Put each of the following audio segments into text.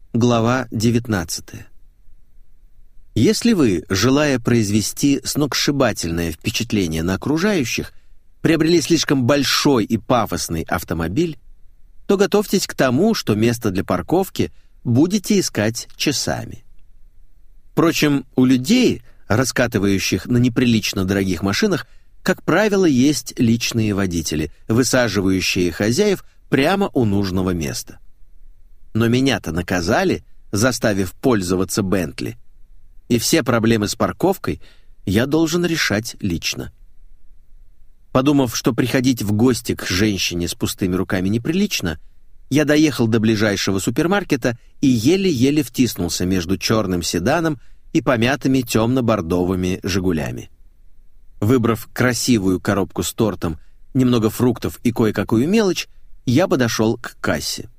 Глава 19. Если вы, желая произвести сногсшибательное впечатление на окружающих, приобрели слишком большой и пафосный автомобиль, то готовьтесь к тому, что место для парковки будете искать часами. Впрочем, у людей, раскатывающих на неприлично дорогих машинах, как правило, есть личные водители, высаживающие хозяев прямо у нужного места. Но меня-то наказали, заставив пользоваться Бентли, и все проблемы с парковкой я должен решать лично. Подумав, что приходить в гости к женщине с пустыми руками неприлично, я доехал до ближайшего супермаркета и еле-еле втиснулся между черным седаном и помятыми темно-бордовыми «Жигулями». Выбрав красивую коробку с тортом, немного фруктов и кое-какую мелочь, я подошел к кассе.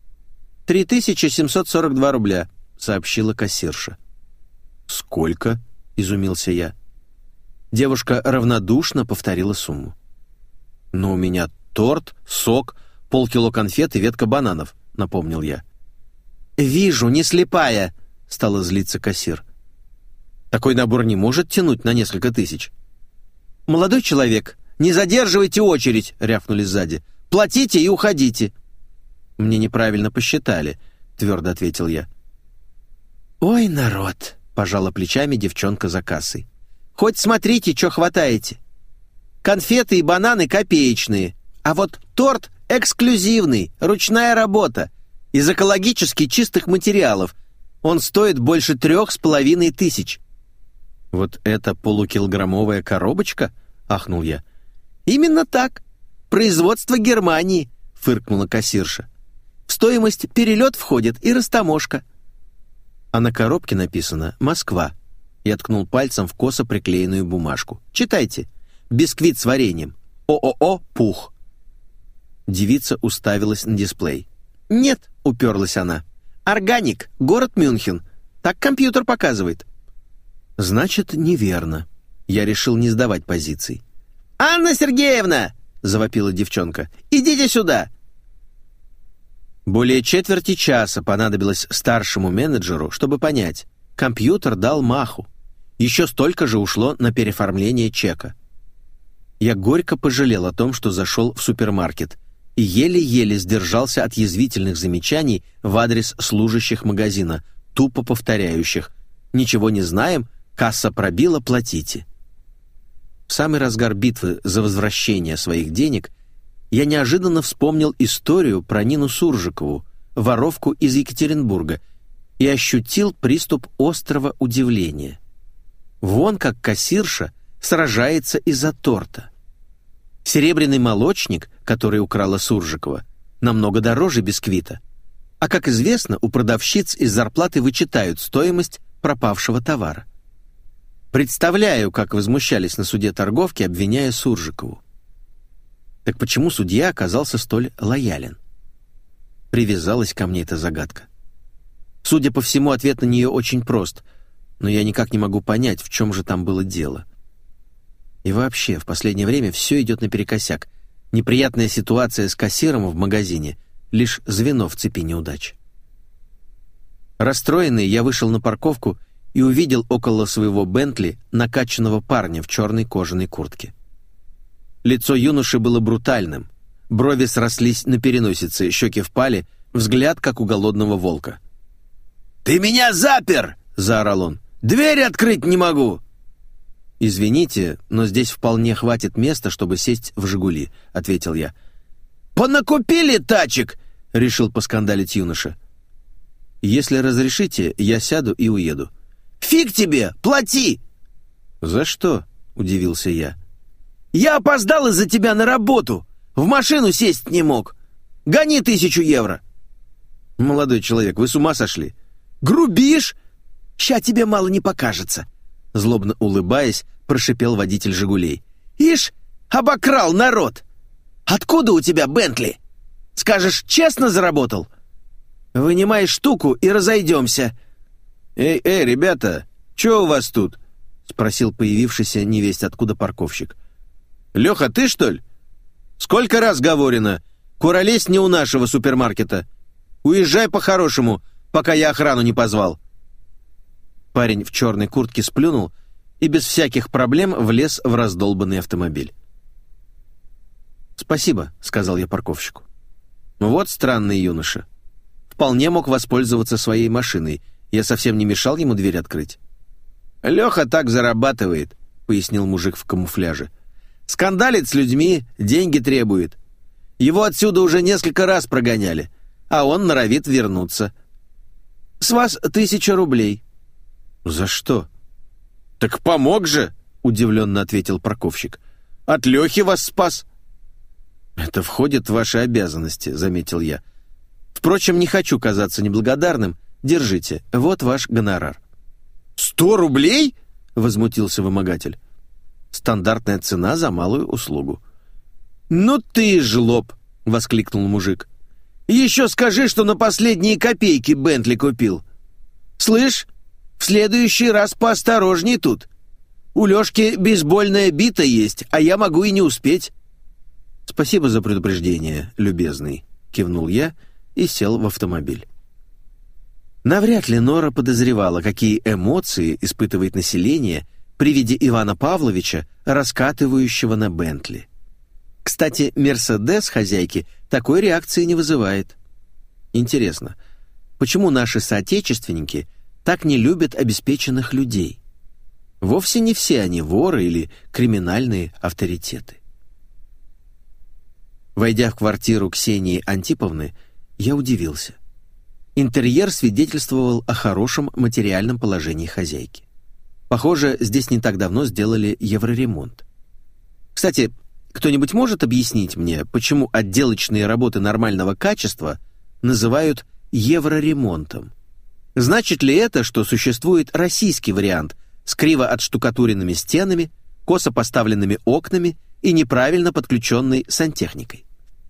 3742 рубля, сообщила кассирша. «Сколько?» — изумился я. Девушка равнодушно повторила сумму. «Но у меня торт, сок, полкило конфет и ветка бананов», — напомнил я. «Вижу, не слепая», — стала злиться кассир. «Такой набор не может тянуть на несколько тысяч». «Молодой человек, не задерживайте очередь», — рявкнули сзади. «Платите и уходите». «Мне неправильно посчитали», — твердо ответил я. «Ой, народ», — пожала плечами девчонка за кассой. «Хоть смотрите, что хватаете. Конфеты и бананы копеечные, а вот торт эксклюзивный, ручная работа, из экологически чистых материалов. Он стоит больше 3500». «Вот это полукилограммовая коробочка?» — ахнул я. «Именно так. Производство Германии», — фыркнула кассирша. «В стоимость перелет входит и растаможка». А на коробке написано «Москва». Я ткнул пальцем в косо приклеенную бумажку. «Читайте. Бисквит с вареньем. ООО «Пух». Девица уставилась на дисплей. «Нет», — уперлась она. «Органик, город Мюнхен. Так компьютер показывает». «Значит, неверно». Я решил не сдавать позиций. «Анна Сергеевна!» — завопила девчонка. «Идите сюда!» Более четверти часа понадобилось старшему менеджеру, чтобы понять. Компьютер дал маху. Еще столько же ушло на переоформление чека. Я горько пожалел о том, что зашел в супермаркет, и еле-еле сдержался от язвительных замечаний в адрес служащих магазина, тупо повторяющих: «Ничего не знаем, касса пробила, платите». В самый разгар битвы за возвращение своих денег я неожиданно вспомнил историю про Нину Суржикову, воровку из Екатеринбурга, и ощутил приступ острого удивления. Вон как кассирша сражается из-за торта. Серебряный молочник, который украла Суржикова, намного дороже бисквита. А, как известно, у продавщиц из зарплаты вычитают стоимость пропавшего товара. Представляю, как возмущались на суде торговки, обвиняя Суржикову. Так почему судья оказался столь лоялен? Привязалась ко мне эта загадка. Судя по всему, ответ на нее очень прост, но я никак не могу понять, в чем же там было дело. И вообще, в последнее время все идет наперекосяк. Неприятная ситуация с кассиром в магазине — лишь звено в цепи неудач. Расстроенный, я вышел на парковку и увидел около своего Бентли накачанного парня в черной кожаной куртке. Лицо юноши было брутальным, брови срослись на переносице, щеки впали, взгляд как у голодного волка. «Ты меня запер!» — заорал он. «Дверь открыть не могу!» «Извините, но здесь вполне хватит места, чтобы сесть в «Жигули», — ответил я. «Понакупили тачек!» — решил поскандалить юноша. «Если разрешите, я сяду и уеду». «Фиг тебе! Плати!» «За что?» — удивился я. «Я опоздал из-за тебя на работу! В машину сесть не мог! Гони 1000 евро!» «Молодой человек, вы с ума сошли?» «Грубишь? Ща тебе мало не покажется!» Злобно улыбаясь, прошипел водитель «Жигулей». «Ишь, обокрал народ! Откуда у тебя Бентли? Скажешь, честно заработал? Вынимай штуку и разойдемся!» «Эй, ребята, чё у вас тут?» — спросил появившийся невесть откуда парковщик. «Леха, ты, что ли? Сколько раз говорено, куролесь не у нашего супермаркета. Уезжай по-хорошему, пока я охрану не позвал». Парень в черной куртке сплюнул и без всяких проблем влез в раздолбанный автомобиль. «Спасибо», — сказал я парковщику. «Вот странный юноша. Вполне мог воспользоваться своей машиной. Я совсем не мешал ему дверь открыть». «Леха так зарабатывает», — пояснил мужик в камуфляже. «Скандалит с людьми, деньги требует. Его отсюда уже несколько раз прогоняли, а он норовит вернуться. С вас 1000 рублей». «За что?» «Так помог же», — удивленно ответил парковщик. «От Лехи вас спас». «Это входит в ваши обязанности», — заметил я. «Впрочем, не хочу казаться неблагодарным. Держите, вот ваш гонорар». 100 рублей?» — возмутился вымогатель. «Стандартная цена за малую услугу». «Ну ты жлоб!» — воскликнул мужик. «Еще скажи, что на последние копейки Бентли купил. Слышь, в следующий раз поосторожней тут. У Лешки бейсбольная бита есть, а я могу и не успеть». «Спасибо за предупреждение, любезный», — кивнул я и сел в автомобиль. Навряд ли Нора подозревала, какие эмоции испытывает население при виде Ивана Павловича, раскатывающего на Бентли. Кстати, «Мерседес» хозяйки такой реакции не вызывает. Интересно, почему наши соотечественники так не любят обеспеченных людей? Вовсе не все они воры или криминальные авторитеты. Войдя в квартиру Ксении Антиповны, я удивился. Интерьер свидетельствовал о хорошем материальном положении хозяйки. Похоже, здесь не так давно сделали евроремонт. Кстати, кто-нибудь может объяснить мне, почему отделочные работы нормального качества называют евроремонтом? Значит ли это, что существует российский вариант с криво отштукатуренными стенами, косо поставленными окнами и неправильно подключенной сантехникой?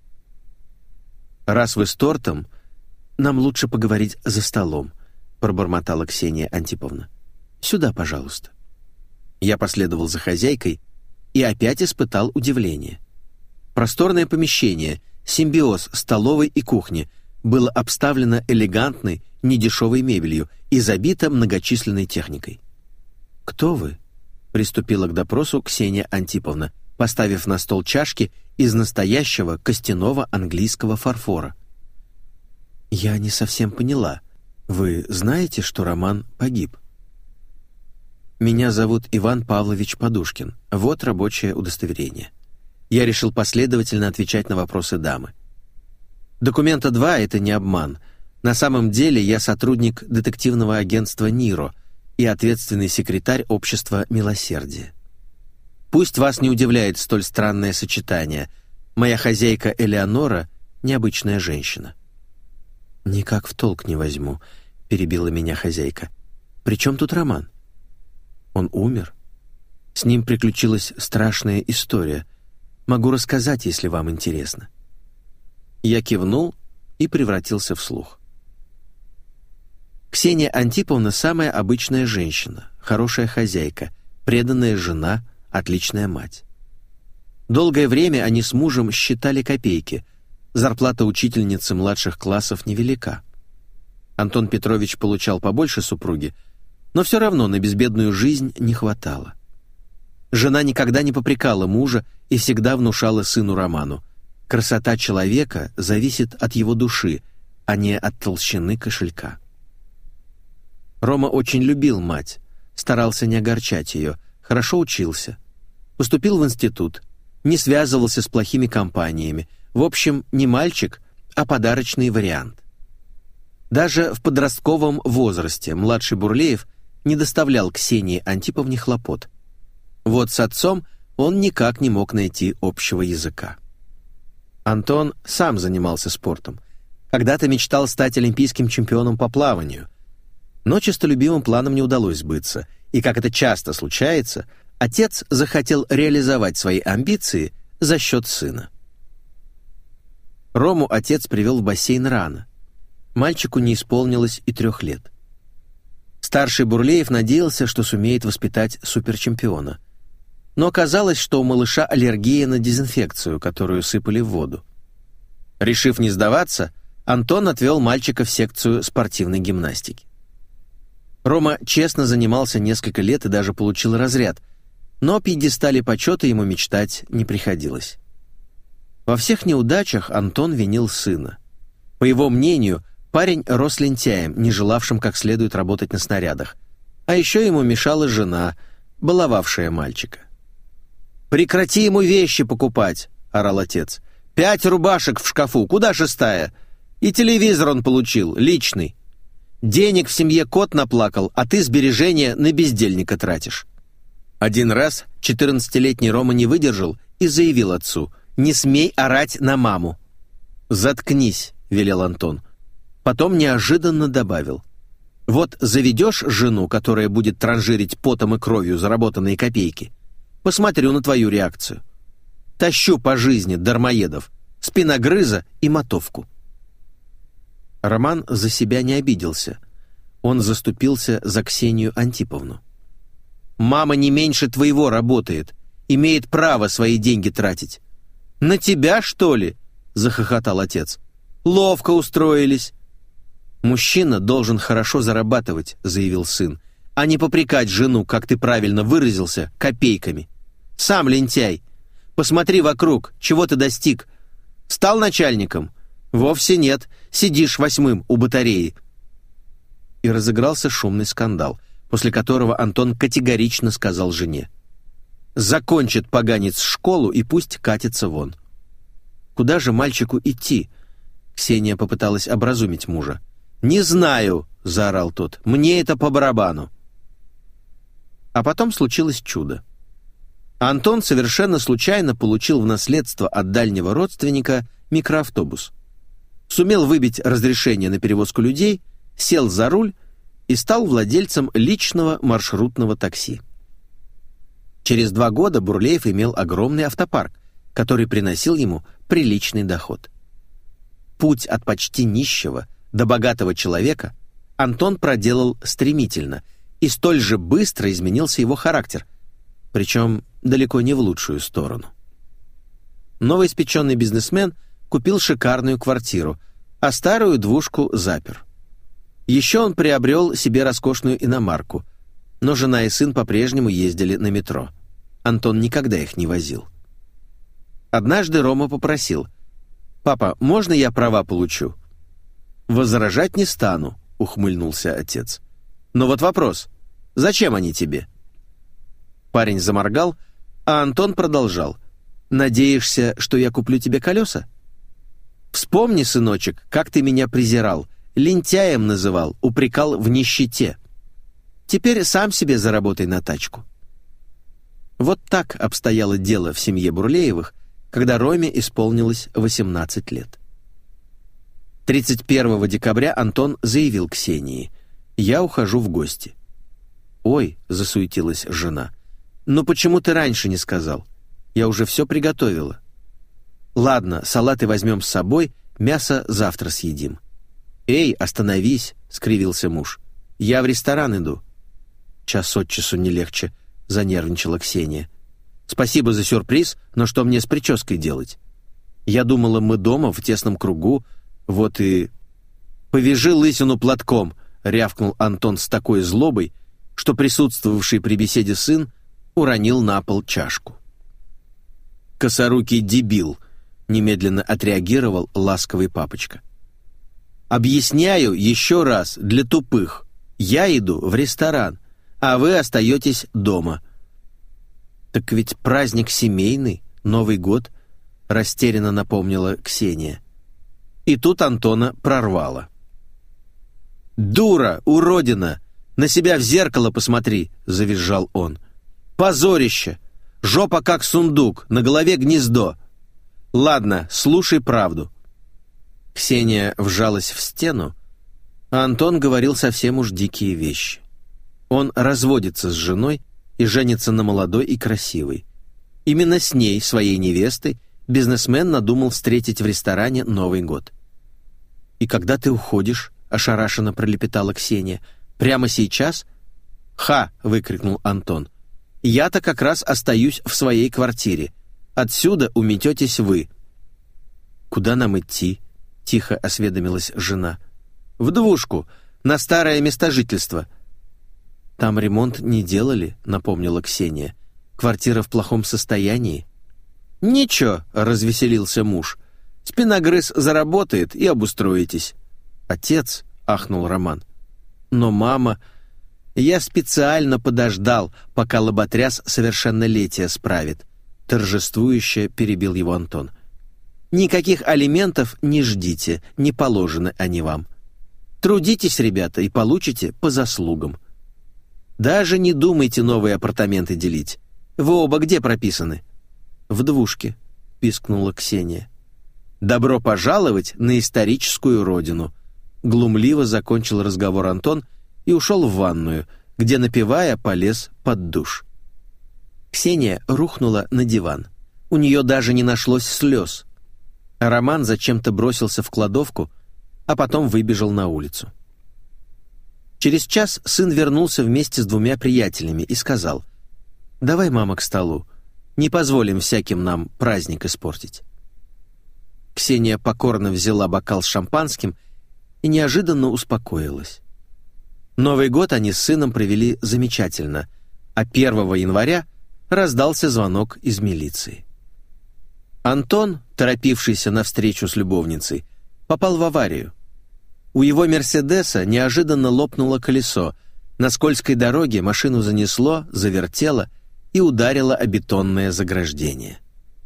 «Раз вы с тортом, нам лучше поговорить за столом», — пробормотала Ксения Антиповна. «Сюда, пожалуйста». Я последовал за хозяйкой и опять испытал удивление. Просторное помещение, симбиоз столовой и кухни, было обставлено элегантной, недешевой мебелью и забито многочисленной техникой. «Кто вы?» — приступила к допросу Ксения Антиповна, поставив на стол чашки из настоящего костяного английского фарфора. «Я не совсем поняла. Вы знаете, что Роман погиб?» «Меня зовут Иван Павлович Подушкин. Вот рабочее удостоверение». Я решил последовательно отвечать на вопросы дамы. «Документа 2 — это не обман. На самом деле я сотрудник детективного агентства «Ниро» и ответственный секретарь общества «Милосердие». Пусть вас не удивляет столь странное сочетание. Моя хозяйка Элеонора — необычная женщина». «Никак в толк не возьму», — перебила меня хозяйка. «При чем тут Роман?» «Он умер. С ним приключилась страшная история. Могу рассказать, если вам интересно». Я кивнул и превратился в слух. Ксения Антиповна самая обычная женщина, хорошая хозяйка, преданная жена, отличная мать. Долгое время они с мужем считали копейки. Зарплата учительницы младших классов невелика. Антон Петрович получал побольше супруги, но все равно на безбедную жизнь не хватало. Жена никогда не попрекала мужа и всегда внушала сыну Роману: красота человека зависит от его души, а не от толщины кошелька. Рома очень любил мать, старался не огорчать ее, хорошо учился, поступил в институт, не связывался с плохими компаниями. В общем, не мальчик, а подарочный вариант. Даже в подростковом возрасте младший Бурлеев не доставлял Ксении Антиповне хлопот. Вот с отцом он никак не мог найти общего языка. Антон сам занимался спортом. Когда-то мечтал стать олимпийским чемпионом по плаванию. Но честолюбивым планам не удалось сбыться, и, как это часто случается, отец захотел реализовать свои амбиции за счет сына. Рому отец привел в бассейн рано. Мальчику не исполнилось и 3 лет. Старший Бурлеев надеялся, что сумеет воспитать суперчемпиона. Но оказалось, что у малыша аллергия на дезинфекцию, которую сыпали в воду. Решив не сдаваться, Антон отвел мальчика в секцию спортивной гимнастики. Рома честно занимался несколько лет и даже получил разряд, но о пьедестале почета ему мечтать не приходилось. Во всех неудачах Антон винил сына. По его мнению, парень рос лентяем, не желавшим как следует работать на снарядах, а еще ему мешала жена, баловавшая мальчика. «Прекрати ему вещи покупать!» — орал отец. 5 рубашек в шкафу, куда 6-я? И телевизор он получил, личный. Денег в семье кот наплакал, а ты сбережения на бездельника тратишь». Один раз 14-летний Рома не выдержал и заявил отцу: «Не смей орать на маму». «Заткнись», — велел Антон. Потом неожиданно добавил: «Вот заведешь жену, которая будет транжирить потом и кровью заработанные копейки, посмотрю на твою реакцию. Тащу по жизни дармоедов, спиногрыза и мотовку». Роман за себя не обиделся. Он заступился за Ксению Антиповну. «Мама не меньше твоего работает, имеет право свои деньги тратить». «На тебя, что ли?» — захохотал отец. «Ловко устроились». «Мужчина должен хорошо зарабатывать», — заявил сын, «а не попрекать жену, как ты правильно выразился, копейками. Сам лентяй. Посмотри вокруг, чего ты достиг. Стал начальником? Вовсе нет, сидишь 8-м у батареи». И разыгрался шумный скандал, после которого Антон категорично сказал жене: «Закончит поганец школу и пусть катится вон». «Куда же мальчику идти?» Ксения попыталась образумить мужа. «Не знаю», — заорал тот, — «мне это по барабану». А потом случилось чудо. Антон совершенно случайно получил в наследство от дальнего родственника микроавтобус. Сумел выбить разрешение на перевозку людей, сел за руль и стал владельцем личного маршрутного такси. Через 2 года Бурлеев имел огромный автопарк, который приносил ему приличный доход. Путь от почти нищего до богатого человека Антон проделал стремительно, и столь же быстро изменился его характер, причем далеко не в лучшую сторону. Новоиспеченный бизнесмен купил шикарную квартиру, а старую двушку запер. Еще он приобрел себе роскошную иномарку, но жена и сын по-прежнему ездили на метро. Антон никогда их не возил. Однажды Рома попросил: «Папа, можно я права получу?» «Возражать не стану», — ухмыльнулся отец. «Но вот вопрос: зачем они тебе?» Парень заморгал, а Антон продолжал: «Надеешься, что я куплю тебе колеса? Вспомни, сыночек, как ты меня презирал, лентяем называл, упрекал в нищете. Теперь сам себе заработай на тачку». Вот так обстояло дело в семье Бурлеевых, когда Роме исполнилось 18 лет. 31 декабря Антон заявил Ксении: «Я ухожу в гости». «Ой», — засуетилась жена, — «ну почему ты раньше не сказал? Я уже все приготовила». «Ладно, салаты возьмем с собой, мясо завтра съедим». «Эй, остановись», — скривился муж. «Я в ресторан иду». «Час от часу не легче», — занервничала Ксения. «Спасибо за сюрприз, но что мне с прической делать? Я думала, мы дома, в тесном кругу, вот и...» «Повяжи лысину платком», — рявкнул Антон с такой злобой, что присутствовавший при беседе сын уронил на пол чашку. «Косорукий дебил», — немедленно отреагировал ласковый папочка. «Объясняю еще раз для тупых. Я иду в ресторан, а вы остаетесь дома». «Так ведь праздник семейный, Новый год», — растерянно напомнила Ксения. И тут Антона прорвало. «Дура, уродина! На себя в зеркало посмотри!» — завизжал он. «Позорище! Жопа как сундук, на голове гнездо! Ладно, слушай правду». Ксения вжалась в стену, а Антон говорил совсем уж дикие вещи. Он разводится с женой и женится на молодой и красивой. Именно с ней, своей невестой, бизнесмен надумал встретить в ресторане Новый год. «И когда ты уходишь?» — ошарашенно пролепетала Ксения. «Прямо сейчас?» «Ха!» — выкрикнул Антон. «Я-то как раз остаюсь в своей квартире. Отсюда умететесь вы». «Куда нам идти?» — тихо осведомилась жена. «В двушку, на старое место жительства». «Там ремонт не делали», — напомнила Ксения. «Квартира в плохом состоянии». «Ничего», — развеселился муж. «Спиногрыз заработает и обустроитесь». «Отец», — ахнул Роман. «Но мама...» «Я специально подождал, пока лоботряс совершеннолетие справит», — торжествующе перебил его Антон. «Никаких алиментов не ждите, не положены они вам. Трудитесь, ребята, и получите по заслугам. Даже не думайте новые апартаменты делить. Вы оба где прописаны?» «В двушке», — пискнула Ксения. «Добро пожаловать на историческую родину», — глумливо закончил разговор Антон и ушел в ванную, где, напевая, полез под душ. Ксения рухнула на диван. У нее даже не нашлось слез. А Роман зачем-то бросился в кладовку, а потом выбежал на улицу. Через час сын вернулся вместе с 2 приятелями и сказал: «Давай, мама, к столу. Не позволим всяким нам праздник испортить». Ксения покорно взяла бокал с шампанским и неожиданно успокоилась. Новый год они с сыном провели замечательно, а 1 января раздался звонок из милиции. Антон, торопившийся на встречу с любовницей, попал в аварию. У его «Мерседеса» неожиданно лопнуло колесо, на скользкой дороге машину занесло, завертело и ударило о бетонное заграждение.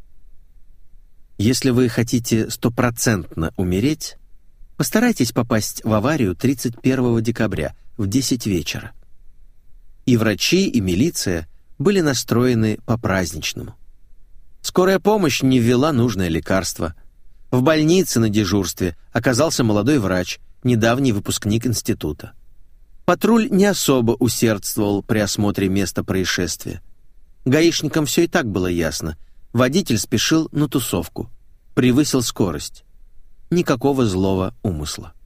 Если вы хотите 100% умереть, постарайтесь попасть в аварию 31 декабря в 10 вечера. И врачи, и милиция были настроены по-праздничному. Скорая помощь не ввела нужное лекарство. В больнице на дежурстве оказался молодой врач, недавний выпускник института. Патруль не особо усердствовал при осмотре места происшествия. Гаишникам все и так было ясно. Водитель спешил на тусовку, превысил скорость. Никакого злого умысла.